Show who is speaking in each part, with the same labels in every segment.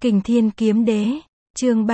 Speaker 1: Kình Thiên Kiếm Đế, chương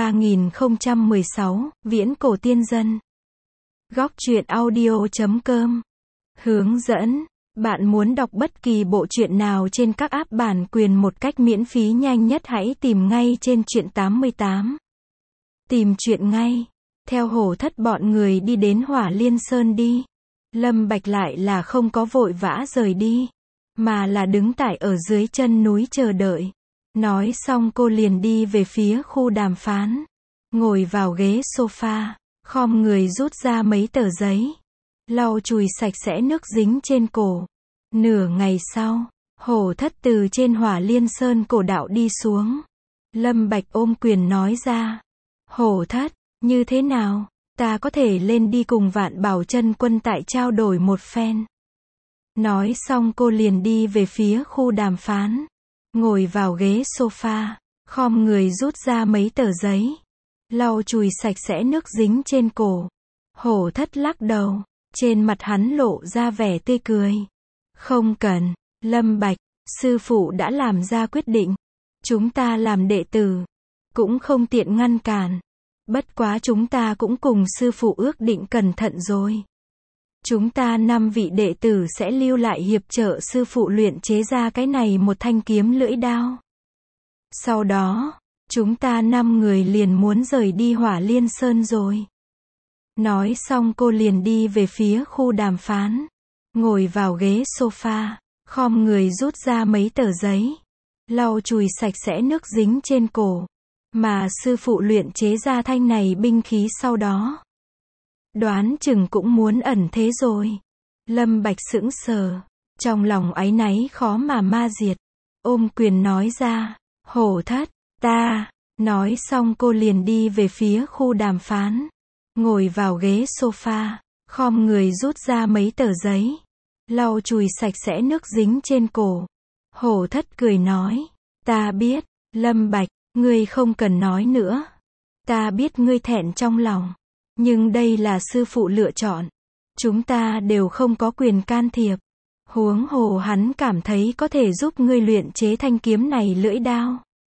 Speaker 1: 3016, Viễn Cổ Tiên Dân. Góc truyện audio.com. Hướng dẫn. Bạn muốn đọc bất kỳ bộ truyện nào trên các app bản quyền một cách miễn phí nhanh nhất hãy tìm ngay trên truyện 88. Tìm truyện ngay. Theo Hổ Thất bọn người đi đến Hỏa Liên Sơn đi. Lâm Bạch lại là không có vội vã rời đi, mà là đứng tại ở dưới chân núi chờ đợi. Nói xong cô liền đi về phía khu đàm phán. Ngồi vào ghế sofa, khom người rút ra mấy tờ giấy. Lau chùi sạch sẽ nước dính trên cổ. Nửa ngày sau, Hổ Thất từ trên Hỏa Liên Sơn cổ đạo đi xuống. Lâm Bạch ôm quyền nói ra. Hổ Thất, như thế nào? Ta có thể lên đi cùng Vạn Bảo Chân Quân tại trao đổi một phen. Nói xong cô liền đi về phía khu đàm phán. Ngồi vào ghế sofa, khom người rút ra mấy tờ giấy. Lau chùi sạch sẽ nước dính trên cổ. Hổ Thất lắc đầu. Trên mặt hắn lộ ra vẻ tươi cười. Không cần, Lâm Bạch, sư phụ đã làm ra quyết định. Chúng ta làm đệ tử, cũng không tiện ngăn cản. Bất quá chúng ta cũng cùng sư phụ ước định cẩn thận rồi. Chúng ta 5 vị đệ tử sẽ lưu lại hiệp trợ sư phụ luyện chế ra cái này một thanh kiếm lưỡi đao. Sau đó, chúng ta 5 người liền muốn rời đi Hỏa Liên Sơn rồi. Nói xong cô liền đi về phía khu đàm phán. Ngồi vào ghế sofa, khom người rút ra mấy tờ giấy. Lau chùi sạch sẽ nước dính trên cổ. Mà sư phụ luyện chế ra thanh này binh khí sau đó. Đoán chừng cũng muốn ẩn thế rồi. Lâm Bạch sững sờ. Trong lòng áy náy khó mà ma diệt. Ôm quyền nói ra. Hổ Thất, ta. Nói xong cô liền đi về phía khu đàm phán. Ngồi vào ghế sofa, khom người rút ra mấy tờ giấy. Lau chùi sạch sẽ nước dính trên cổ. Hổ Thất cười nói. Ta biết, Lâm Bạch, ngươi không cần nói nữa. Ta biết ngươi thẹn trong lòng. Nhưng đây là sư phụ lựa chọn. Chúng ta đều không có quyền can thiệp. Huống hồ hắn cảm thấy có thể giúp ngươi luyện chế thanh kiếm này lưỡi đao.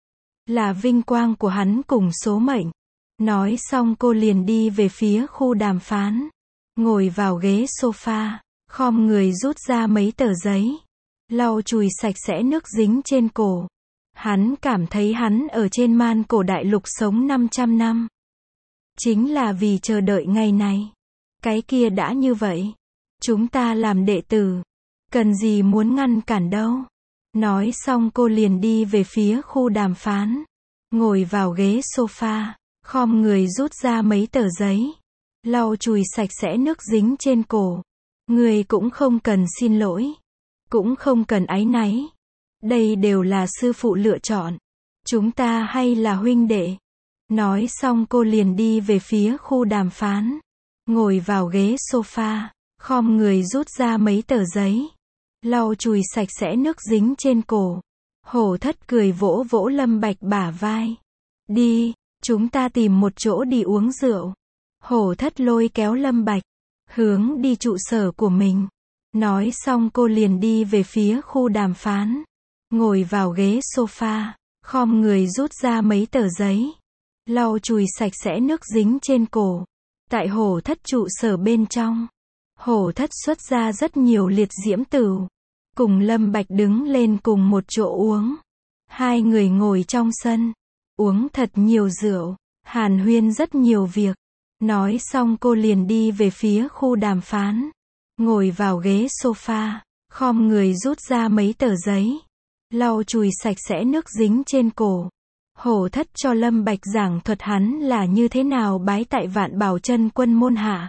Speaker 1: Là vinh quang của hắn cùng số mệnh. Nói xong cô liền đi về phía khu đàm phán. Ngồi vào ghế sofa, khom người rút ra mấy tờ giấy. Lau chùi sạch sẽ nước dính trên cổ. Hắn cảm thấy hắn ở trên man cổ đại lục sống 500 năm. Chính là vì chờ đợi ngày này. Cái kia đã như vậy. Chúng ta làm đệ tử. Cần gì muốn ngăn cản đâu. Nói xong cô liền đi về phía khu đàm phán. Ngồi vào ghế sofa, khom người rút ra mấy tờ giấy. Lau chùi sạch sẽ nước dính trên cổ. Người cũng không cần xin lỗi. Cũng không cần áy náy. Đây đều là sư phụ lựa chọn. Chúng ta hay là huynh đệ. Nói xong cô liền đi về phía khu đàm phán. Ngồi vào ghế sofa, khom người rút ra mấy tờ giấy. Lau chùi sạch sẽ nước dính trên cổ. Hổ Thất cười vỗ vỗ Lâm Bạch bả vai. Đi, chúng ta tìm một chỗ đi uống rượu. Hổ Thất lôi kéo Lâm Bạch, hướng đi trụ sở của mình. Nói xong cô liền đi về phía khu đàm phán. Ngồi vào ghế sofa, khom người rút ra mấy tờ giấy. Lau chùi sạch sẽ nước dính trên cổ. Tại Hổ Thất trụ sở bên trong, Hổ Thất xuất ra rất nhiều liệt diễm tửu. Cùng Lâm Bạch đứng lên cùng một chỗ uống. Hai người ngồi trong sân, uống thật nhiều rượu, hàn huyên rất nhiều việc. Nói xong cô liền đi về phía khu đàm phán. Ngồi vào ghế sofa, khom người rút ra mấy tờ giấy. Lau chùi sạch sẽ nước dính trên cổ. Hổ Thất cho Lâm Bạch giảng thuật hắn là như thế nào bái tại Vạn Bảo Chân Quân môn hạ.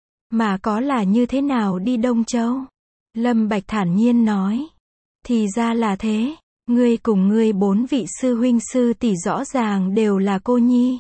Speaker 1: Mà có là như thế nào đi Đông Châu. Lâm Bạch thản nhiên nói. Thì ra là thế. Ngươi cùng ngươi 4 vị sư huynh sư tỷ rõ ràng đều là cô nhi.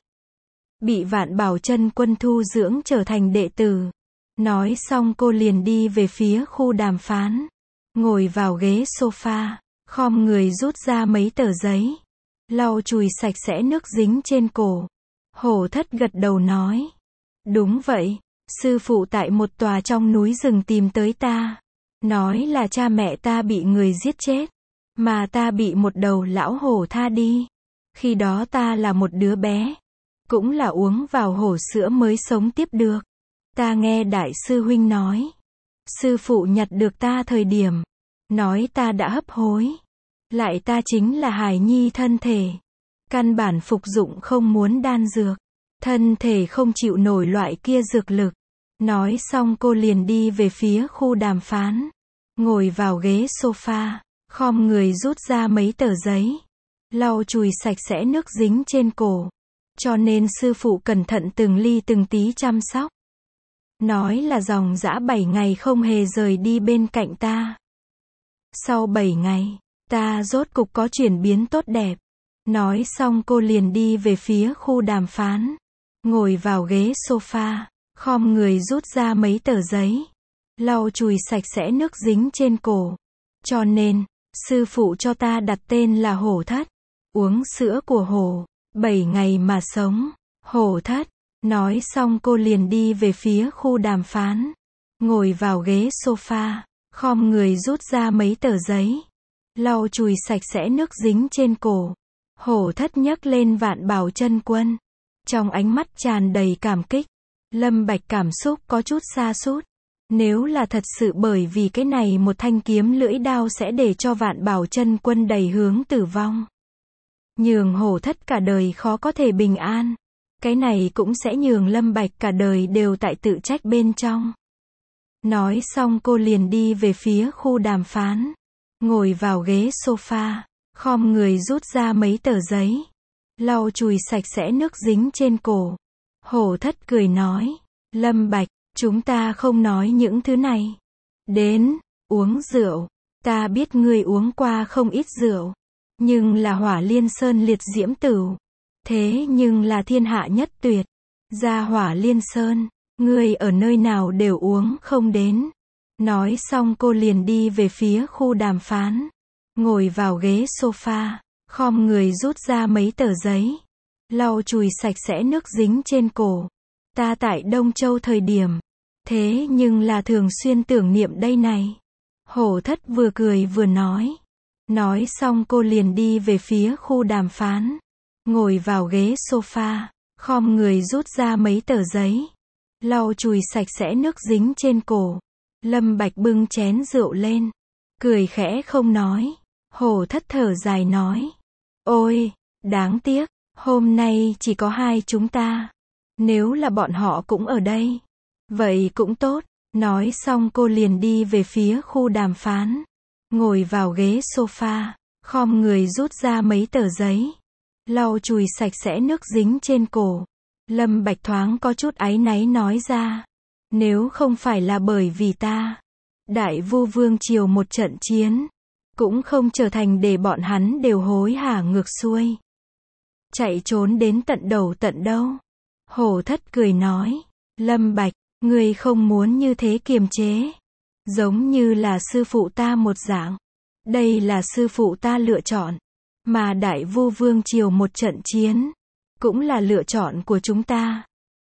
Speaker 1: Bị Vạn Bảo Chân Quân thu dưỡng trở thành đệ tử. Nói xong cô liền đi về phía khu đàm phán. Ngồi vào ghế sofa, khom người rút ra mấy tờ giấy. Lau chùi sạch sẽ nước dính trên cổ. Hổ Thất gật đầu nói. Đúng vậy, sư phụ tại một tòa trong núi rừng tìm tới ta. Nói là cha mẹ ta bị người giết chết. Mà ta bị một đầu lão hổ tha đi. Khi đó ta là một đứa bé, cũng là uống vào hổ sữa mới sống tiếp được. Ta nghe đại sư huynh nói, sư phụ nhặt được ta thời điểm, nói ta đã hấp hối. Lại ta chính là hài nhi thân thể. Căn bản phục dụng không muốn đan dược. Thân thể không chịu nổi loại kia dược lực. Nói xong cô liền đi về phía khu đàm phán. Ngồi vào ghế sofa, khom người rút ra mấy tờ giấy. Lau chùi sạch sẽ nước dính trên cổ. Cho nên sư phụ cẩn thận từng ly từng tí chăm sóc. Nói là dòng dã 7 ngày không hề rời đi bên cạnh ta. Sau 7 ngày, ta rốt cục có chuyển biến tốt đẹp. Nói xong cô liền đi về phía khu đàm phán. Ngồi vào ghế sofa, khom người rút ra mấy tờ giấy. Lau chùi sạch sẽ nước dính trên cổ. Cho nên, sư phụ cho ta đặt tên là hổ thất. Uống sữa của hổ, 7 ngày mà sống. Hổ thất. Nói xong cô liền đi về phía khu đàm phán. Ngồi vào ghế sofa, khom người rút ra mấy tờ giấy. Lau chùi sạch sẽ nước dính trên cổ. Hổ thất nhấc lên Vạn Bảo Chân Quân. Trong ánh mắt tràn đầy cảm kích. Lâm Bạch cảm xúc có chút sa sút. Nếu là thật sự bởi vì cái này một thanh kiếm lưỡi đao sẽ để cho Vạn Bảo Chân Quân đầy hướng tử vong. Nhường hổ thất cả đời khó có thể bình an. Cái này cũng sẽ nhường Lâm Bạch cả đời đều tại tự trách bên trong. Nói xong cô liền đi về phía khu đàm phán. Ngồi vào ghế sofa, khom người rút ra mấy tờ giấy. Lau chùi sạch sẽ nước dính trên cổ. Hổ thất cười nói, Lâm Bạch, chúng ta không nói những thứ này. Đến, uống rượu. Ta biết ngươi uống qua không ít rượu. Nhưng là Hỏa Liên Sơn liệt diễm tửu. Thế nhưng là thiên hạ nhất tuyệt. Ra Hỏa Liên Sơn, ngươi ở nơi nào đều uống không đến. Nói xong cô liền đi về phía khu đàm phán. Ngồi vào ghế sofa, khom người rút ra mấy tờ giấy. Lau chùi sạch sẽ nước dính trên cổ. Ta tại Đông Châu thời điểm. Thế nhưng là thường xuyên tưởng niệm đây này. Hổ thất vừa cười vừa nói. Nói xong cô liền đi về phía khu đàm phán. Ngồi vào ghế sofa, khom người rút ra mấy tờ giấy. Lau chùi sạch sẽ nước dính trên cổ. Lâm Bạch bưng chén rượu lên. Cười khẽ không nói. Hổ thất thở dài nói. Ôi, đáng tiếc, hôm nay chỉ có hai chúng ta. Nếu là bọn họ cũng ở đây. Vậy cũng tốt. Nói xong cô liền đi về phía khu đàm phán. Ngồi vào ghế sofa, khom người rút ra mấy tờ giấy. Lau chùi sạch sẽ nước dính trên cổ. Lâm Bạch thoáng có chút áy náy nói ra. Nếu không phải là bởi vì ta, Đại Vu Vương Triều một trận chiến, cũng không trở thành để bọn hắn đều hối hả ngược xuôi. Chạy trốn đến tận đầu tận đâu. Hổ thất cười nói. Lâm Bạch, ngươi không muốn như thế kiềm chế. Giống như là sư phụ ta một dạng. Đây là sư phụ ta lựa chọn. Mà Đại Vu Vương Triều một trận chiến, cũng là lựa chọn của chúng ta.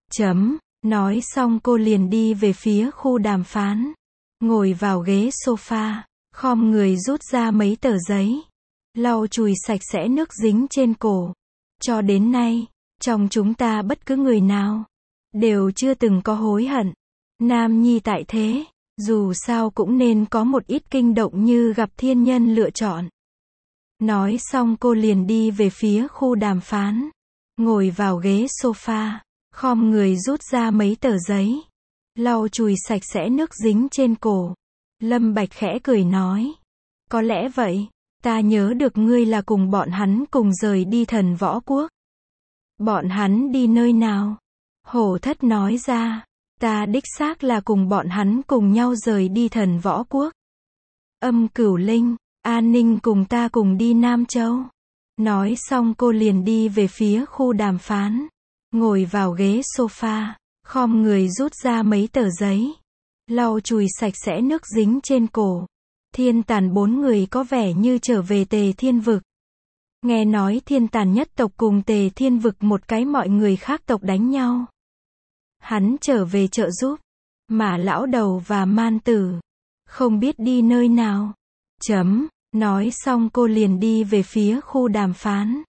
Speaker 1: Nói xong cô liền đi về phía khu đàm phán. Ngồi vào ghế sofa, khom người rút ra mấy tờ giấy. Lau chùi sạch sẽ nước dính trên cổ. Cho đến nay, trong chúng ta bất cứ người nào, đều chưa từng có hối hận. Nam nhi tại thế, dù sao cũng nên có một ít kinh động như gặp thiên nhân lựa chọn. Nói xong cô liền đi về phía khu đàm phán. Ngồi vào ghế sofa, khom người rút ra mấy tờ giấy. Lau chùi sạch sẽ nước dính trên cổ. Lâm Bạch khẽ cười nói. Có lẽ vậy, ta nhớ được ngươi là cùng bọn hắn cùng rời đi Thần Võ Quốc. Bọn hắn đi nơi nào? Hổ thất nói ra. Ta đích xác là cùng bọn hắn cùng nhau rời đi Thần Võ Quốc. Âm Cửu Linh, An Ninh cùng ta cùng đi Nam Châu. Nói xong cô liền đi về phía khu đàm phán. Ngồi vào ghế sofa, khom người rút ra mấy tờ giấy. Lau chùi sạch sẽ nước dính trên cổ. Thiên Tàn 4 người có vẻ như trở về Tề Thiên Vực. Nghe nói Thiên Tàn nhất tộc cùng Tề Thiên Vực một cái mọi người khác tộc đánh nhau. Hắn trở về trợ giúp. Mà lão đầu và man tử, không biết đi nơi nào. Nói xong cô liền đi về phía khu đàm phán.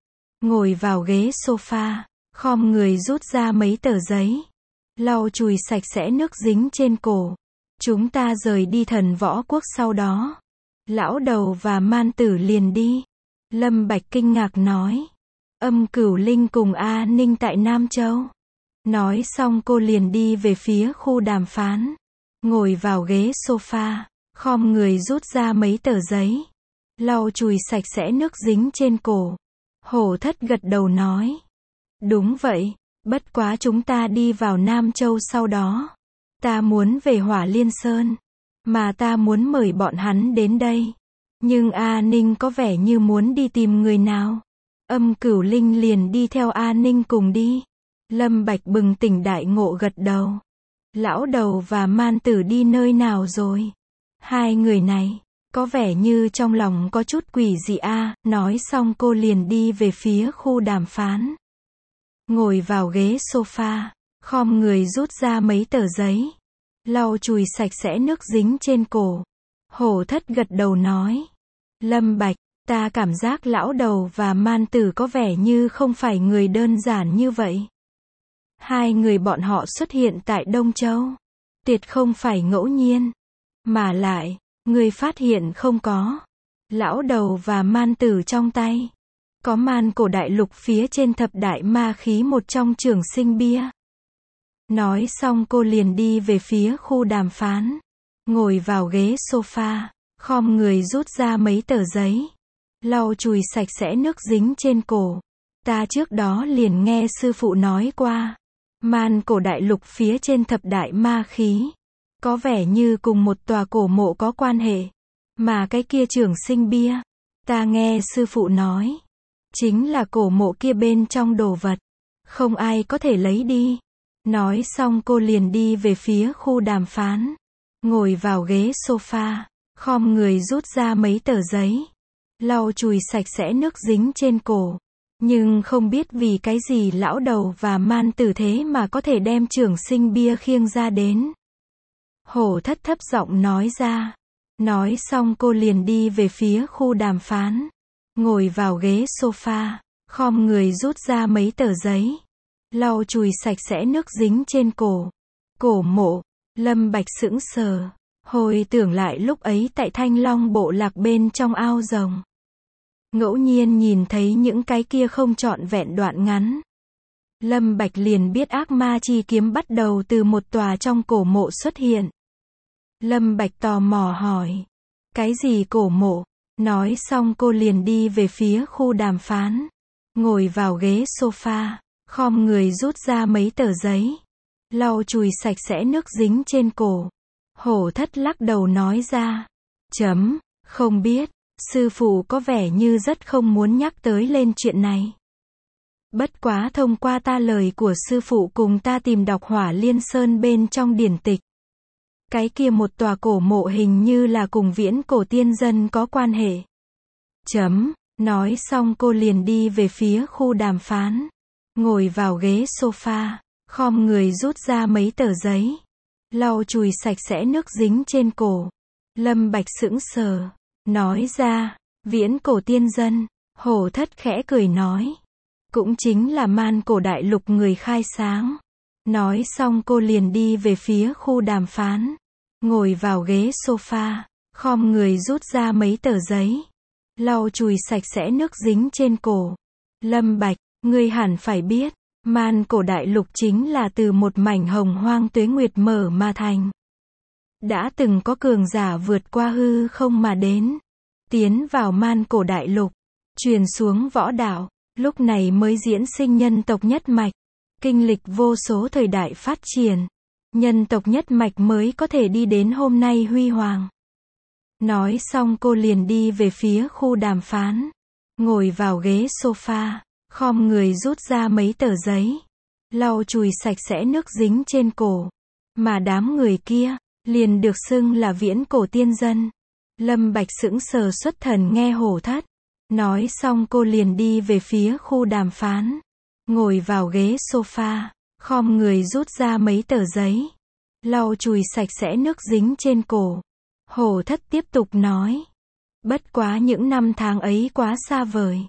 Speaker 1: ngồi vào ghế sofa, khom người rút ra mấy tờ giấy, lau chùi sạch sẽ nước dính trên cổ. Chúng ta rời đi Thần Võ Quốc sau đó. Lão Đầu và Man Tử liền đi. Lâm Bạch kinh ngạc nói. Âm Cửu Linh cùng A Ninh tại Nam Châu. Nói xong cô liền đi về phía khu đàm phán. Ngồi vào ghế sofa, khom người rút ra mấy tờ giấy, lau chùi sạch sẽ nước dính trên cổ. Hổ Thất gật đầu nói. Đúng vậy, bất quá chúng ta đi vào Nam Châu sau đó. Ta muốn về Hỏa Liên Sơn, mà ta muốn mời bọn hắn đến đây. Nhưng A Ninh có vẻ như muốn đi tìm người nào. Âm Cửu Linh liền đi theo A Ninh cùng đi. Lâm Bạch bừng tỉnh đại ngộ gật đầu. Lão Đầu và Man Tử đi nơi nào rồi? Hai người này, có vẻ như trong lòng có chút quỷ dị a. Nói xong cô liền đi về phía khu đàm phán. Ngồi vào ghế sofa, khom người rút ra mấy tờ giấy, lau chùi sạch sẽ nước dính trên cổ. Hổ Thất gật đầu nói. Lâm Bạch, ta cảm giác Lão Đầu và Man Tử có vẻ như không phải người đơn giản như vậy. Hai người bọn họ xuất hiện tại Đông Châu, tuyệt không phải ngẫu nhiên. Mà lại, người phát hiện không có. Lão Đầu và Man Tử trong tay có man cổ đại lục phía trên thập đại ma khí một trong trường sinh bia. Nói xong cô liền đi về phía khu đàm phán. Ngồi vào ghế sofa, khom người rút ra mấy tờ giấy, lau chùi sạch sẽ nước dính trên cổ. Ta trước đó liền nghe sư phụ nói qua, man cổ đại lục phía trên thập đại ma khí, có vẻ như cùng một tòa cổ mộ có quan hệ. Mà cái kia trường sinh bia, ta nghe sư phụ nói, chính là cổ mộ kia bên trong đồ vật, không ai có thể lấy đi. Nói xong cô liền đi về phía khu đàm phán. Ngồi vào ghế sofa, khom người rút ra mấy tờ giấy, lau chùi sạch sẽ nước dính trên cổ. Nhưng không biết vì cái gì Lão Đầu và Man Tử thế mà có thể đem trường sinh bia khiêng ra đến. Hổ Thất thấp giọng nói ra. Nói xong cô liền đi về phía khu đàm phán. Ngồi vào ghế sofa, khom người rút ra mấy tờ giấy, lau chùi sạch sẽ nước dính trên cổ. Cổ mộ. Lâm Bạch sững sờ, hồi tưởng lại lúc ấy tại Thanh Long bộ lạc bên trong ao rồng. Ngẫu nhiên nhìn thấy những cái kia không trọn vẹn đoạn ngắn. Lâm Bạch liền biết ác ma chi kiếm bắt đầu từ một tòa trong cổ mộ xuất hiện. Lâm Bạch tò mò hỏi. Cái gì cổ mộ? Nói xong cô liền đi về phía khu đàm phán. Ngồi vào ghế sofa, khom người rút ra mấy tờ giấy, lau chùi sạch sẽ nước dính trên cổ. Hổ Thất lắc đầu nói ra. Không biết, sư phụ có vẻ như rất không muốn nhắc tới lên chuyện này. Bất quá thông qua ta lời của sư phụ cùng ta tìm đọc Hỏa Liên Sơn bên trong điển tịch. Cái kia một tòa cổ mộ hình như là cùng viễn cổ tiên dân có quan hệ. Nói xong cô liền đi về phía khu đàm phán. Ngồi vào ghế sofa, khom người rút ra mấy tờ giấy, lau chùi sạch sẽ nước dính trên cổ. Lâm Bạch sững sờ, nói ra, viễn cổ tiên dân. Hổ Thất khẽ cười nói. Cũng chính là man cổ đại lục người khai sáng. Nói xong cô liền đi về phía khu đàm phán. Ngồi vào ghế sofa, khom người rút ra mấy tờ giấy, lau chùi sạch sẽ nước dính trên cổ. Lâm Bạch, ngươi hẳn phải biết, man cổ đại lục chính là từ một mảnh hồng hoang tuế nguyệt mở mà thành. Đã từng có cường giả vượt qua hư không mà đến, tiến vào man cổ đại lục, truyền xuống võ đạo, lúc này mới diễn sinh nhân tộc nhất mạch. Kinh lịch vô số thời đại phát triển, nhân tộc nhất mạch mới có thể đi đến hôm nay huy hoàng. Nói xong cô liền đi về phía khu đàm phán. Ngồi vào ghế sofa, khom người rút ra mấy tờ giấy, lau chùi sạch sẽ nước dính trên cổ. Mà đám người kia, liền được xưng là viễn cổ tiên dân. Lâm Bạch sững sờ xuất thần nghe Hổ Thất. Nói xong cô liền đi về phía khu đàm phán. Ngồi vào ghế sofa, khom người rút ra mấy tờ giấy, lau chùi sạch sẽ nước dính trên cổ. Hổ Thất tiếp tục nói. Bất quá những năm tháng ấy quá xa vời.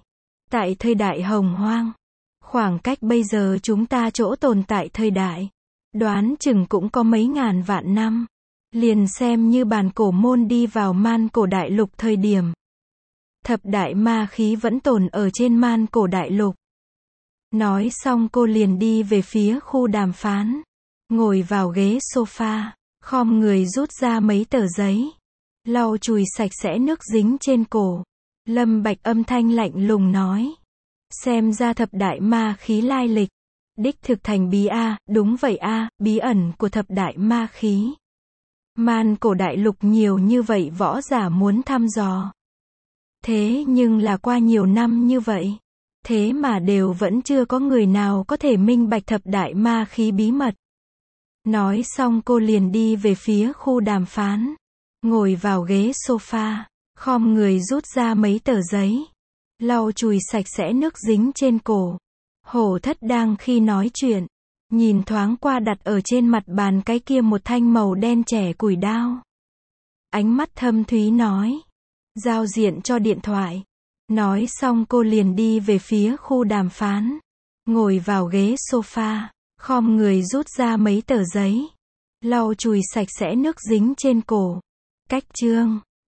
Speaker 1: Tại thời đại hồng hoang, khoảng cách bây giờ chúng ta chỗ tồn tại thời đại, đoán chừng cũng có mấy ngàn vạn năm. Liền xem như bản cổ môn đi vào man cổ đại lục thời điểm. Thập đại ma khí vẫn tồn ở trên man cổ đại lục. Nói xong cô liền đi về phía khu đàm phán. Ngồi vào ghế sofa, khom người rút ra mấy tờ giấy. Lau chùi sạch sẽ nước dính trên cổ. Lâm Bạch âm thanh lạnh lùng nói. Xem ra thập đại ma khí lai lịch. Đích thực thành bí a, đúng vậy a, bí ẩn của thập đại ma khí. Man cổ đại lục nhiều như vậy võ giả muốn thăm dò. Thế nhưng là qua nhiều năm như vậy. Thế mà đều vẫn chưa có người nào có thể minh bạch thập đại ma khí bí mật. Nói xong cô liền đi về phía khu đàm phán. Ngồi vào ghế sofa, khom người rút ra mấy tờ giấy. Lau chùi sạch sẽ nước dính trên cổ. Hổ Thất đang khi nói chuyện. Nhìn thoáng qua đặt ở trên mặt bàn cái kia một thanh màu đen trẻ củi đao. Ánh mắt thâm thúy nói. Giao diện cho điện thoại. Nói xong cô liền đi về phía khu đàm phán. Ngồi vào ghế sofa, khom người rút ra mấy tờ giấy. Lau chùi sạch sẽ nước dính trên cổ. Cách chương